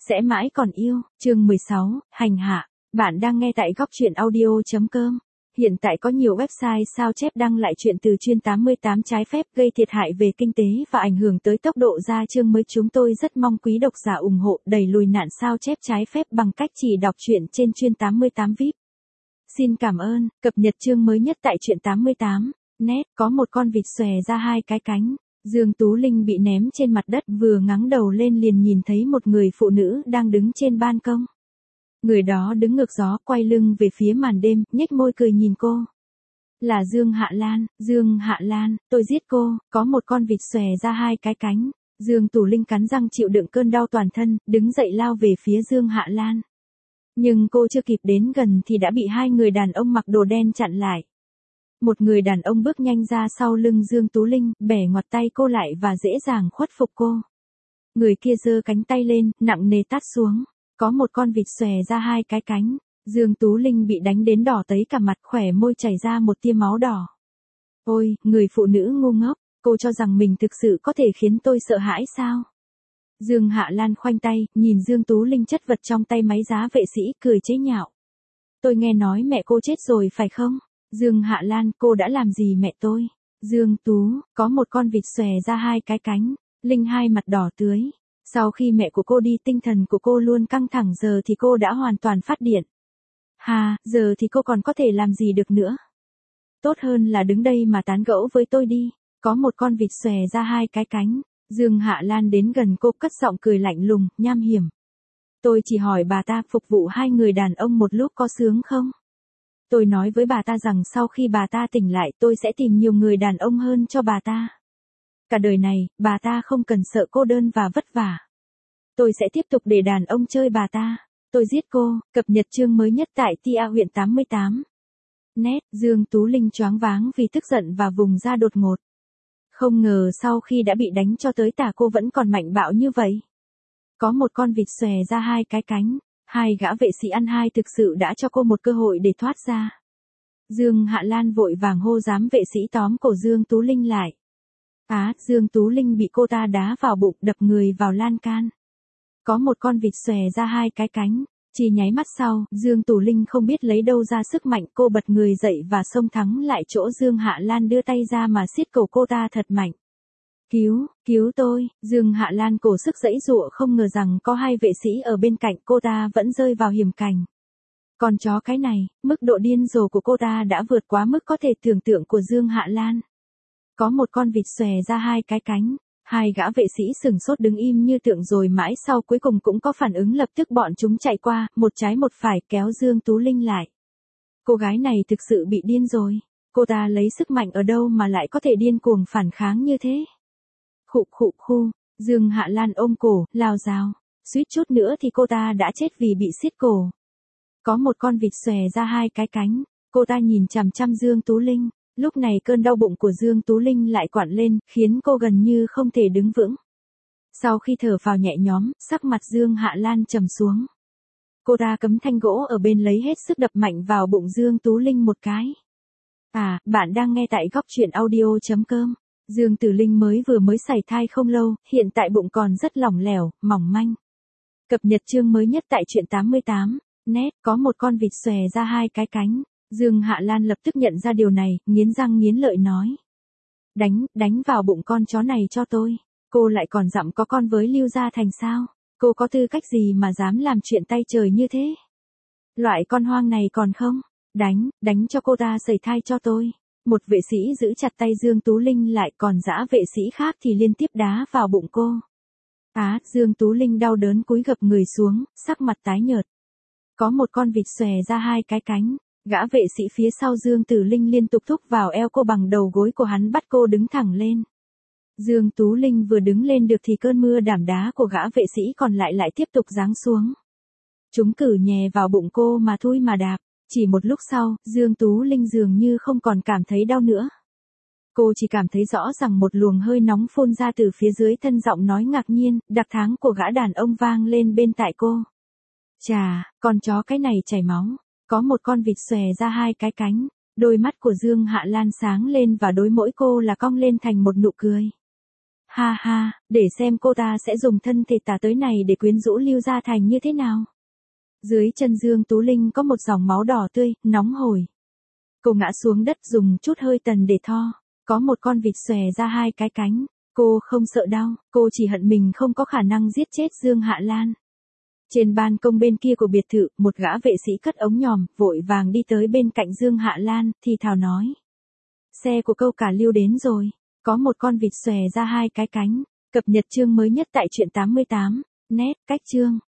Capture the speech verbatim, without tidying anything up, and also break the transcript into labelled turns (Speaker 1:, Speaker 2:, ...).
Speaker 1: Sẽ mãi còn yêu, chương mười sáu, hành hạ. Bạn đang nghe tại góc truyện audio.com. Hiện tại có nhiều website sao chép đăng lại chuyện từ chuyên tám mươi tám trái phép gây thiệt hại về kinh tế và ảnh hưởng tới tốc độ ra chương mới. Chúng tôi rất mong quý độc giả ủng hộ đẩy lùi nạn sao chép trái phép bằng cách chỉ đọc truyện trên chuyên tám mươi tám vi ai pi. Xin cảm ơn, cập nhật chương mới nhất tại truyện tám mươi tám. Net, có một con vịt xòe ra hai cái cánh. Dương Tú Linh bị ném trên mặt đất, vừa ngáng đầu lên liền nhìn thấy một người phụ nữ đang đứng trên ban công. Người đó đứng ngược gió, quay lưng về phía màn đêm, nhếch môi cười nhìn cô. Là Dương Hạ Lan. Dương Hạ Lan, tôi giết cô, có một con vịt xòe ra hai cái cánh. Dương Tú Linh cắn răng chịu đựng cơn đau toàn thân, đứng dậy lao về phía Dương Hạ Lan. Nhưng cô chưa kịp đến gần thì đã bị hai người đàn ông mặc đồ đen chặn lại. Một người đàn ông bước nhanh ra sau lưng Dương Tú Linh, bẻ ngoặt tay cô lại và dễ dàng khuất phục cô. Người kia giơ cánh tay lên, nặng nề tát xuống. Có một con vịt xòe ra hai cái cánh. Dương Tú Linh bị đánh đến đỏ tấy cả mặt, khỏe môi chảy ra một tia máu đỏ. Ôi, người phụ nữ ngu ngốc, cô cho rằng mình thực sự có thể khiến tôi sợ hãi sao? Dương Hạ Lan khoanh tay, nhìn Dương Tú Linh chất vật trong tay máy giá vệ sĩ, cười chế nhạo. Tôi nghe nói mẹ cô chết rồi phải không? Dương Hạ Lan, cô đã làm gì mẹ tôi? Dương Tú, có một con vịt xòe ra hai cái cánh. Linh hai mặt đỏ tưới. Sau khi mẹ của cô đi, tinh thần của cô luôn căng thẳng, giờ thì cô đã hoàn toàn phát điện. Hà, giờ thì cô còn có thể làm gì được nữa? Tốt hơn là đứng đây mà tán gẫu với tôi đi. Có một con vịt xòe ra hai cái cánh. Dương Hạ Lan đến gần cô, cất giọng cười lạnh lùng, nham hiểm. Tôi chỉ hỏi bà ta, phục vụ hai người đàn ông một lúc có sướng không? Tôi nói với bà ta rằng sau khi bà ta tỉnh lại tôi sẽ tìm nhiều người đàn ông hơn cho bà ta. Cả đời này, bà ta không cần sợ cô đơn và vất vả. Tôi sẽ tiếp tục để đàn ông chơi bà ta. Tôi giết cô, cập nhật chương mới nhất tại tê a huyện tám mươi tám. Net, Dương Tú Linh choáng váng vì tức giận và vùng ra đột ngột. Không ngờ sau khi đã bị đánh cho tới tả cô vẫn còn mạnh bạo như vậy. Có một con vịt xòe ra hai cái cánh. Hai gã vệ sĩ ăn hai thực sự đã cho cô một cơ hội để thoát ra. Dương Hạ Lan vội vàng hô giám vệ sĩ tóm cổ Dương Tú Linh lại. Á, Dương Tú Linh bị cô ta đá vào bụng, đập người vào lan can. Có một con vịt xòe ra hai cái cánh. Chỉ nháy mắt sau, Dương Tú Linh không biết lấy đâu ra sức mạnh, cô bật người dậy và xông thẳng lại chỗ Dương Hạ Lan đưa tay ra mà siết cổ cô ta thật mạnh. Cứu, cứu tôi, Dương Hạ Lan cổ sức giãy giụa, không ngờ rằng có hai vệ sĩ ở bên cạnh, cô ta vẫn rơi vào hiểm cảnh. Con chó cái này, mức độ điên rồ của cô ta đã vượt quá mức có thể tưởng tượng của Dương Hạ Lan. Có một con vịt xòe ra hai cái cánh, hai gã vệ sĩ sừng sốt đứng im như tượng rồi mãi sau cuối cùng cũng có phản ứng, lập tức bọn chúng chạy qua, một trái một phải kéo Dương Tú Linh lại. Cô gái này thực sự bị điên rồi, cô ta lấy sức mạnh ở đâu mà lại có thể điên cuồng phản kháng như thế? Khụ khụ khu, Dương Hạ Lan ôm cổ, lao dao, suýt chút nữa thì cô ta đã chết vì bị siết cổ. Có một con vịt xòe ra hai cái cánh, cô ta nhìn chằm chằm Dương Tú Linh, lúc này cơn đau bụng của Dương Tú Linh lại quặn lên, khiến cô gần như không thể đứng vững. Sau khi thở phào nhẹ nhõm, sắc mặt Dương Hạ Lan trầm xuống. Cô ta cắm thanh gỗ ở bên lấy hết sức đập mạnh vào bụng Dương Tú Linh một cái. À, bạn đang nghe tại góc truyện audio.com. Dương Tử Linh mới vừa mới sảy thai không lâu, hiện tại bụng còn rất lỏng lẻo, mỏng manh. Cập nhật chương mới nhất tại truyện tám mươi tám. Net, có một con vịt xòe ra hai cái cánh. Dương Hạ Lan lập tức nhận ra điều này, nghiến răng nghiến lợi nói. Đánh, đánh vào bụng con chó này cho tôi. Cô lại còn dặm có con với Lưu Gia Thành sao? Cô có tư cách gì mà dám làm chuyện tay trời như thế? Loại con hoang này còn không? Đánh, đánh cho cô ta sảy thai cho tôi. Một vệ sĩ giữ chặt tay Dương Tú Linh lại, còn dã vệ sĩ khác thì liên tiếp đá vào bụng cô. Á, Dương Tú Linh đau đớn cúi gập người xuống, sắc mặt tái nhợt. Có một con vịt xòe ra hai cái cánh, gã vệ sĩ phía sau Dương Tử Linh liên tục thúc vào eo cô bằng đầu gối của hắn, bắt cô đứng thẳng lên. Dương Tú Linh vừa đứng lên được thì cơn mưa đảm đá của gã vệ sĩ còn lại lại tiếp tục giáng xuống. Chúng cử nhè vào bụng cô mà thui mà đạp. Chỉ một lúc sau, Dương Tú Linh dường như không còn cảm thấy đau nữa. Cô chỉ cảm thấy rõ rằng một luồng hơi nóng phun ra từ phía dưới thân, giọng nói ngạc nhiên, đặc thắng của gã đàn ông vang lên bên tai cô. Chà, con chó cái này chảy máu. Có một con vịt xòe ra hai cái cánh. Đôi mắt của Dương Hạ Lan sáng lên và đôi mỗi cô là cong lên thành một nụ cười. Ha ha, để xem cô ta sẽ dùng thân thể tà tới này để quyến rũ Lưu Gia Thành như thế nào. Dưới chân Dương Tú Linh có một dòng máu đỏ tươi, nóng hổi. Cô ngã xuống đất dùng chút hơi tần để tho. Có một con vịt xòe ra hai cái cánh. Cô không sợ đau, cô chỉ hận mình không có khả năng giết chết Dương Hạ Lan. Trên ban công bên kia của biệt thự, một gã vệ sĩ cất ống nhòm, vội vàng đi tới bên cạnh Dương Hạ Lan, thì thào nói. Xe của Câu Cả Lưu đến rồi, có một con vịt xòe ra hai cái cánh. Cập nhật chương mới nhất tại truyện tám mươi tám, net, cách chương.